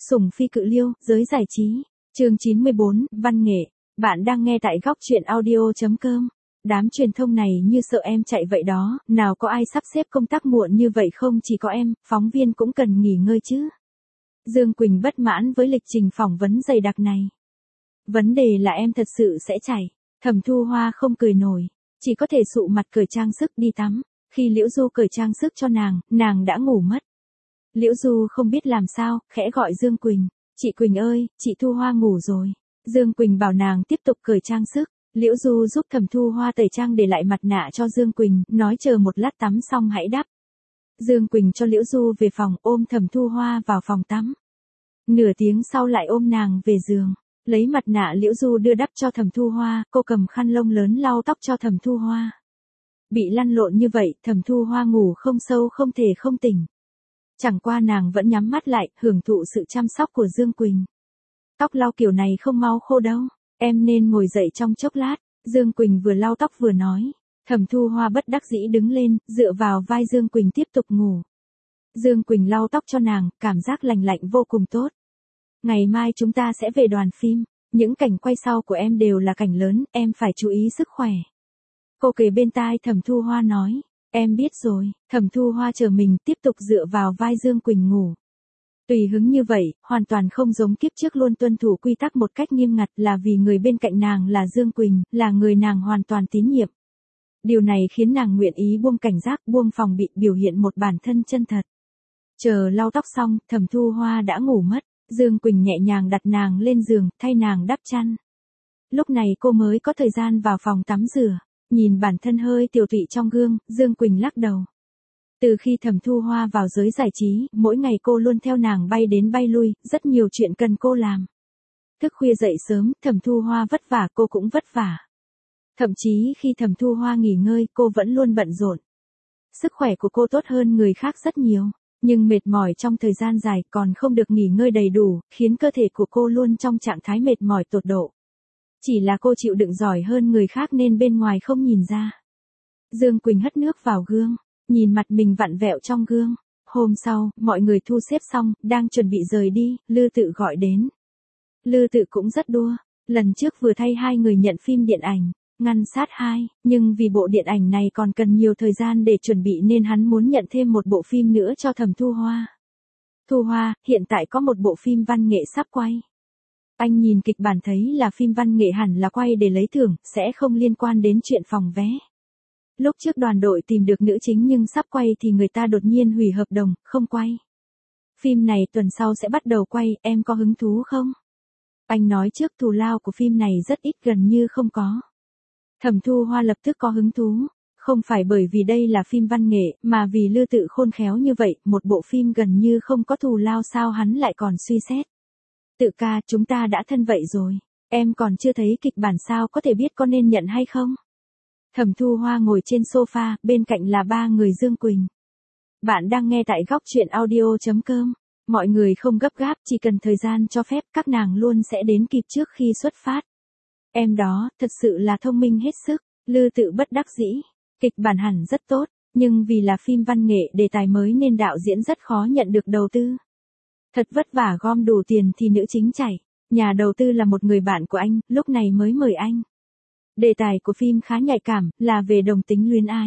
Sủng phi cự liêu, giới giải trí. Chương 94, văn nghệ. Bạn đang nghe tại góc truyện audio.com. Đám truyền thông này như sợ em chạy vậy đó, nào có ai sắp xếp công tác muộn như vậy không, chỉ có em, phóng viên cũng cần nghỉ ngơi chứ. Dương Quỳnh bất mãn với lịch trình phỏng vấn dày đặc này. Vấn đề là em thật sự sẽ chạy. Thẩm Thu Hoa không cười nổi, chỉ có thể sụ mặt cởi trang sức đi tắm. Khi Liễu Du cởi trang sức cho nàng đã ngủ mất. Liễu Du không biết làm sao, khẽ gọi Dương Quỳnh. Chị Quỳnh ơi, chị Thu Hoa ngủ rồi. Dương Quỳnh bảo nàng tiếp tục cởi trang sức. Liễu Du giúp Thẩm Thu Hoa tẩy trang để lại mặt nạ cho Dương Quỳnh, nói chờ một lát tắm xong hãy đắp. Dương Quỳnh cho Liễu Du về phòng, ôm Thẩm Thu Hoa vào phòng tắm. Nửa tiếng sau lại ôm nàng về giường. Lấy mặt nạ Liễu Du đưa đắp cho Thẩm Thu Hoa, cô cầm khăn lông lớn lau tóc cho Thẩm Thu Hoa. Bị lăn lộn như vậy, Thẩm Thu Hoa ngủ không sâu không thể không tỉnh. Chẳng qua nàng vẫn nhắm mắt lại, hưởng thụ sự chăm sóc của Dương Quỳnh. Tóc lau kiểu này không mau khô đâu, em nên ngồi dậy trong chốc lát. Dương Quỳnh vừa lau tóc vừa nói. Thẩm Thu Hoa bất đắc dĩ đứng lên, dựa vào vai Dương Quỳnh tiếp tục ngủ. Dương Quỳnh lau tóc cho nàng, cảm giác lành lạnh vô cùng tốt. Ngày mai chúng ta sẽ về đoàn phim, những cảnh quay sau của em đều là cảnh lớn, em phải chú ý sức khỏe. Cô kề bên tai Thẩm Thu Hoa nói. Em biết rồi. Thẩm Thu Hoa chờ mình tiếp tục dựa vào vai Dương Quỳnh ngủ. Tùy hứng như vậy, hoàn toàn không giống kiếp trước luôn tuân thủ quy tắc một cách nghiêm ngặt, là vì người bên cạnh nàng là Dương Quỳnh, là người nàng hoàn toàn tín nhiệm. Điều này khiến nàng nguyện ý buông cảnh giác, buông phòng bị, biểu hiện một bản thân chân thật. Chờ lau tóc xong, Thẩm Thu Hoa đã ngủ mất. Dương Quỳnh nhẹ nhàng đặt nàng lên giường, thay nàng đắp chăn. Lúc này cô mới có thời gian vào phòng tắm rửa. Nhìn bản thân hơi tiều tụy trong gương, Dương Quỳnh lắc đầu. Từ khi Thẩm Thu Hoa vào giới giải trí, mỗi ngày cô luôn theo nàng bay đến bay lui, rất nhiều chuyện cần cô làm. Thức khuya dậy sớm, Thẩm Thu Hoa vất vả, cô cũng vất vả. Thậm chí khi Thẩm Thu Hoa nghỉ ngơi, cô vẫn luôn bận rộn. Sức khỏe của cô tốt hơn người khác rất nhiều, nhưng mệt mỏi trong thời gian dài còn không được nghỉ ngơi đầy đủ, khiến cơ thể của cô luôn trong trạng thái mệt mỏi tột độ. Chỉ là cô chịu đựng giỏi hơn người khác nên bên ngoài không nhìn ra. Dương Quỳnh hất nước vào gương, nhìn mặt mình vặn vẹo trong gương. Hôm sau, mọi người thu xếp xong, đang chuẩn bị rời đi, Lư Tự gọi đến. Lư Tự cũng rất đua, lần trước vừa thay hai người nhận phim điện ảnh, Ngăn Sát 2, nhưng vì bộ điện ảnh này còn cần nhiều thời gian để chuẩn bị nên hắn muốn nhận thêm một bộ phim nữa cho Thẩm Thu Hoa. Thu Hoa, hiện tại có một bộ phim văn nghệ sắp quay. Anh nhìn kịch bản thấy là phim văn nghệ hẳn là quay để lấy thưởng, sẽ không liên quan đến chuyện phòng vé. Lúc trước đoàn đội tìm được nữ chính nhưng sắp quay thì người ta đột nhiên hủy hợp đồng, không quay. Phim này tuần sau sẽ bắt đầu quay, em có hứng thú không? Anh nói trước thù lao của phim này rất ít, gần như không có. Thẩm Thu Hoa lập tức có hứng thú, không phải bởi vì đây là phim văn nghệ, mà vì Lư Tự khôn khéo như vậy, một bộ phim gần như không có thù lao sao hắn lại còn suy xét. Tự ca, chúng ta đã thân vậy rồi, em còn chưa thấy kịch bản sao có thể biết có nên nhận hay không? Thẩm Thu Hoa ngồi trên sofa, bên cạnh là ba người Dương Quỳnh. Bạn đang nghe tại góc truyện audio.com. Mọi người không gấp gáp, chỉ cần thời gian cho phép, các nàng luôn sẽ đến kịp trước khi xuất phát. Em đó, thật sự là thông minh hết sức. Lư Tự bất đắc dĩ. Kịch bản hẳn rất tốt, nhưng vì là phim văn nghệ đề tài mới nên đạo diễn rất khó nhận được đầu tư. Thật vất vả gom đủ tiền thì nữ chính chảy. Nhà đầu tư là một người bạn của anh, lúc này mới mời anh. Đề tài của phim khá nhạy cảm, là về đồng tính luyến ái.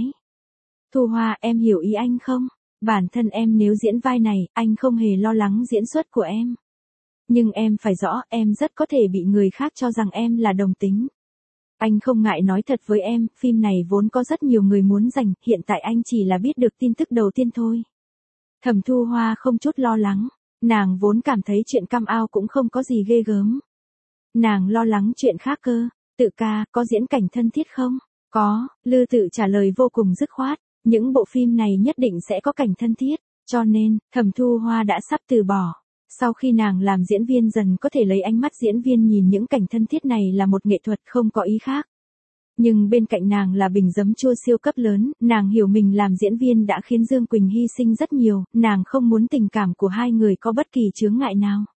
Thu Hoa, em hiểu ý anh không? Bản thân em nếu diễn vai này, anh không hề lo lắng diễn xuất của em. Nhưng em phải rõ, em rất có thể bị người khác cho rằng em là đồng tính. Anh không ngại nói thật với em, phim này vốn có rất nhiều người muốn giành, hiện tại anh chỉ là biết được tin tức đầu tiên thôi. Thẩm Thu Hoa không chút lo lắng. Nàng vốn cảm thấy chuyện cam ao cũng không có gì ghê gớm. Nàng lo lắng chuyện khác cơ. Tự ca, có diễn cảnh thân thiết không? Có, Lư Tự trả lời vô cùng dứt khoát. Những bộ phim này nhất định sẽ có cảnh thân thiết. Cho nên, Thẩm Thu Hoa đã sắp từ bỏ. Sau khi nàng làm diễn viên dần có thể lấy ánh mắt diễn viên nhìn những cảnh thân thiết này là một nghệ thuật không có ý khác. Nhưng bên cạnh nàng là bình giấm chua siêu cấp lớn, nàng hiểu mình làm diễn viên đã khiến Dương Quỳnh hy sinh rất nhiều, nàng không muốn tình cảm của hai người có bất kỳ chướng ngại nào.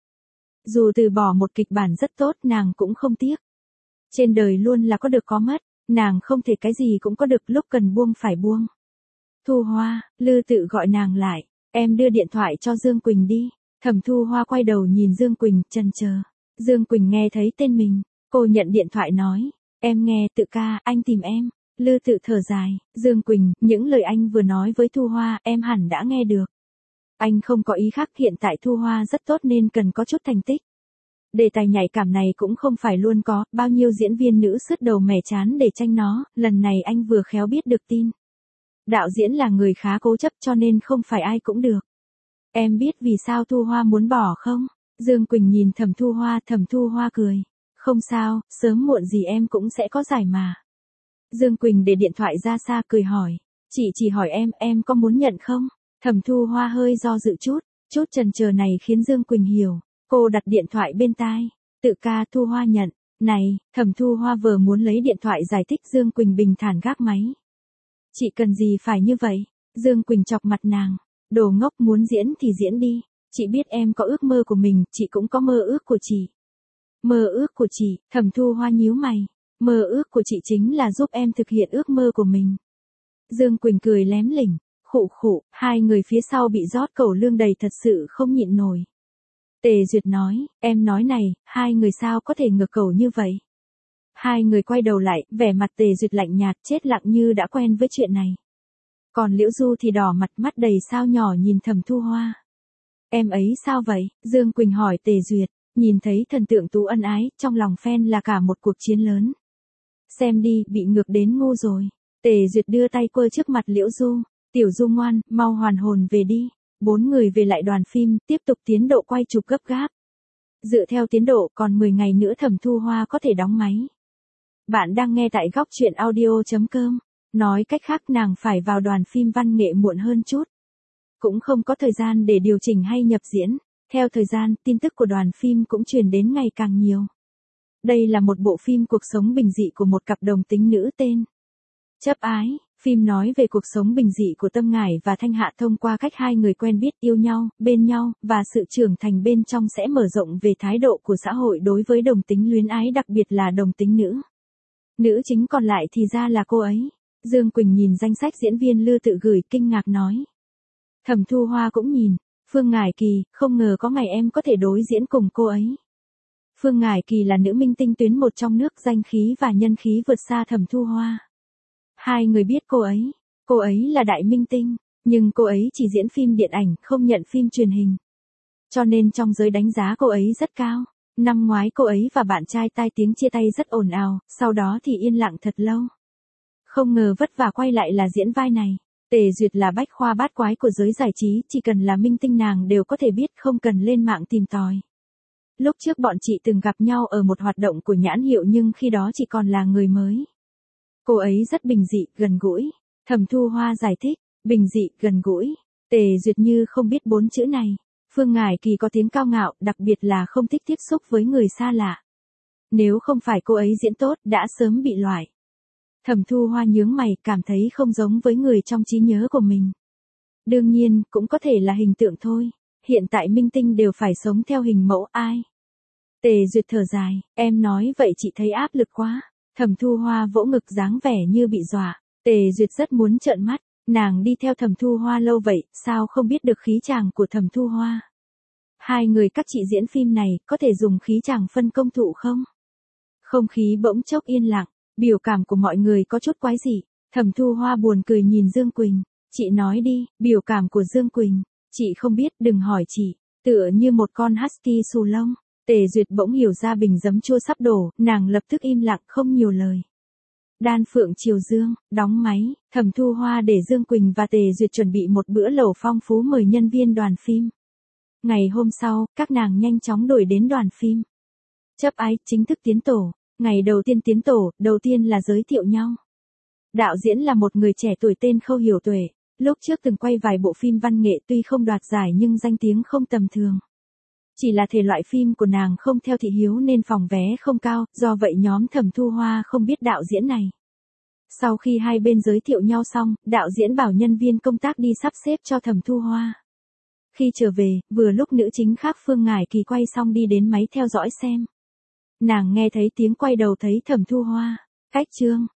Dù từ bỏ một kịch bản rất tốt nàng cũng không tiếc. Trên đời luôn là có được có mất, nàng không thể cái gì cũng có được, lúc cần buông phải buông. Thu Hoa, Lư Tự gọi nàng lại, em đưa điện thoại cho Dương Quỳnh đi. Thẩm Thu Hoa quay đầu nhìn Dương Quỳnh, chần chờ. Dương Quỳnh nghe thấy tên mình, cô nhận điện thoại nói, em nghe, Tự ca, anh tìm em. Lư Tự thở dài, Dương Quỳnh, những lời anh vừa nói với Thu Hoa, em hẳn đã nghe được. Anh không có ý khác, hiện tại Thu Hoa rất tốt nên cần có chút thành tích. Đề tài nhạy cảm này cũng không phải luôn có, bao nhiêu diễn viên nữ sứt đầu mẻ chán để tranh nó, lần này anh vừa khéo biết được tin. Đạo diễn là người khá cố chấp cho nên không phải ai cũng được. Em biết vì sao Thu Hoa muốn bỏ không? Dương Quỳnh nhìn Thẩm Thu Hoa cười. Không sao, sớm muộn gì em cũng sẽ có giải mà. Dương Quỳnh để điện thoại ra xa cười hỏi. Chị chỉ hỏi em có muốn nhận không? Thẩm Thu Hoa hơi do dự chút chần chờ này khiến Dương Quỳnh hiểu. Cô đặt điện thoại bên tai. Tự ca, Thu Hoa nhận. Này, Thẩm Thu Hoa vừa muốn lấy điện thoại giải thích, Dương Quỳnh bình thản gác máy. Chị cần gì phải như vậy? Dương Quỳnh chọc mặt nàng. Đồ ngốc, muốn diễn thì diễn đi. Chị biết em có ước mơ của mình, chị cũng có mơ ước của chị. Mơ ước của chị, Thẩm Thu Hoa nhíu mày. Mơ ước của chị chính là giúp em thực hiện ước mơ của mình. Dương Quỳnh cười lém lỉnh, khụ khụ, hai người phía sau bị rót cẩu lương đầy thật sự không nhịn nổi. Tề Duyệt nói, em nói này, hai người sao có thể ngược cẩu như vậy? Hai người quay đầu lại, vẻ mặt Tề Duyệt lạnh nhạt, chết lặng như đã quen với chuyện này. Còn Liễu Du thì đỏ mặt, mắt đầy sao nhỏ nhìn Thẩm Thu Hoa. Em ấy sao vậy? Dương Quỳnh hỏi Tề Duyệt, nhìn thấy thần tượng tú ân ái, trong lòng fan là cả một cuộc chiến lớn. Xem đi, bị ngược đến ngu rồi. Tề Duyệt đưa tay quơ trước mặt Liễu Du, Tiểu Du ngoan, mau hoàn hồn về đi. 4 người về lại đoàn phim, tiếp tục tiến độ quay chụp gấp gáp. Dựa theo tiến độ, còn 10 ngày nữa Thẩm Thu Hoa có thể đóng máy. Bạn đang nghe tại góc truyện audio.com. Nói cách khác, nàng phải vào đoàn phim văn nghệ muộn hơn chút. Cũng không có thời gian để điều chỉnh hay nhập diễn. Theo thời gian, tin tức của đoàn phim cũng truyền đến ngày càng nhiều. Đây là một bộ phim cuộc sống bình dị của một cặp đồng tính nữ tên Chấp Ái. Phim nói về cuộc sống bình dị của Tâm Ngải và Thanh Hạ thông qua cách hai người quen biết, yêu nhau, bên nhau, và sự trưởng thành bên trong sẽ mở rộng về thái độ của xã hội đối với đồng tính luyến ái, đặc biệt là đồng tính nữ. Nữ chính còn lại thì ra là cô ấy. Dương Quỳnh nhìn danh sách diễn viên Lư Tự gửi, kinh ngạc nói. Thẩm Thu Hoa cũng nhìn. Phương Ngải Kỳ, không ngờ có ngày em có thể đối diễn cùng cô ấy. Phương Ngải Kỳ là nữ minh tinh tuyến một trong nước, danh khí và nhân khí vượt xa Thẩm Thu Hoa. Hai người biết cô ấy là đại minh tinh, nhưng cô ấy chỉ diễn phim điện ảnh, không nhận phim truyền hình. Cho nên trong giới đánh giá cô ấy rất cao. Năm ngoái cô ấy và bạn trai tai tiếng chia tay rất ồn ào, sau đó thì yên lặng thật lâu. Không ngờ vất vả quay lại là diễn vai này. Tề Duyệt là bách khoa bát quái của giới giải trí, chỉ cần là minh tinh nàng đều có thể biết, không cần lên mạng tìm tòi. Lúc trước bọn chị từng gặp nhau ở một hoạt động của nhãn hiệu nhưng khi đó chị còn là người mới. Cô ấy rất bình dị, gần gũi. Thẩm Thu Hoa giải thích, bình dị, gần gũi. Tề Duyệt như không biết 4 chữ này. Phương Ngải Kỳ có tiếng cao ngạo, đặc biệt là không thích tiếp xúc với người xa lạ. Nếu không phải cô ấy diễn tốt, đã sớm bị loại. Thẩm Thu Hoa nhướng mày, cảm thấy không giống với người trong trí nhớ của mình. Đương nhiên, cũng có thể là hình tượng thôi. Hiện tại minh tinh đều phải sống theo hình mẫu ai. Tề Duyệt thở dài, em nói vậy chị thấy áp lực quá. Thẩm Thu Hoa vỗ ngực dáng vẻ như bị dọa. Tề Duyệt rất muốn trợn mắt. Nàng đi theo Thẩm Thu Hoa lâu vậy, sao không biết được khí chàng của Thẩm Thu Hoa? Hai người các chị diễn phim này, có thể dùng khí chàng phân công thụ không? Không khí bỗng chốc yên lặng, biểu cảm của mọi người có chút quái dị. Thẩm Thu Hoa buồn cười nhìn Dương Quỳnh. Chị nói đi, biểu cảm của Dương Quỳnh. Chị không biết, đừng hỏi chị. Tựa như một con husky xù lông. Tề Duyệt bỗng hiểu ra bình giấm chua sắp đổ, nàng lập tức im lặng không nhiều lời. Đan Phượng Triều Dương, đóng máy, Thẩm Thu Hoa để Dương Quỳnh và Tề Duyệt chuẩn bị một bữa lẩu phong phú mời nhân viên đoàn phim. Ngày hôm sau, các nàng nhanh chóng đuổi đến đoàn phim. Chấp Ái chính thức tiến tổ. Ngày đầu tiên tiến tổ, đầu tiên là giới thiệu nhau. Đạo diễn là một người trẻ tuổi tên Khâu Hiểu Tuệ. Lúc trước từng quay vài bộ phim văn nghệ, tuy không đoạt giải nhưng danh tiếng không tầm thường. Chỉ là thể loại phim của nàng không theo thị hiếu nên phòng vé không cao, do vậy nhóm Thẩm Thu Hoa không biết đạo diễn này. Sau khi hai bên giới thiệu nhau xong, đạo diễn bảo nhân viên công tác đi sắp xếp cho Thẩm Thu Hoa. Khi trở về, vừa lúc nữ chính khác Phương Ngải Kỳ quay xong đi đến máy theo dõi xem. Nàng nghe thấy tiếng quay đầu thấy Thẩm Thu Hoa. Cách chương.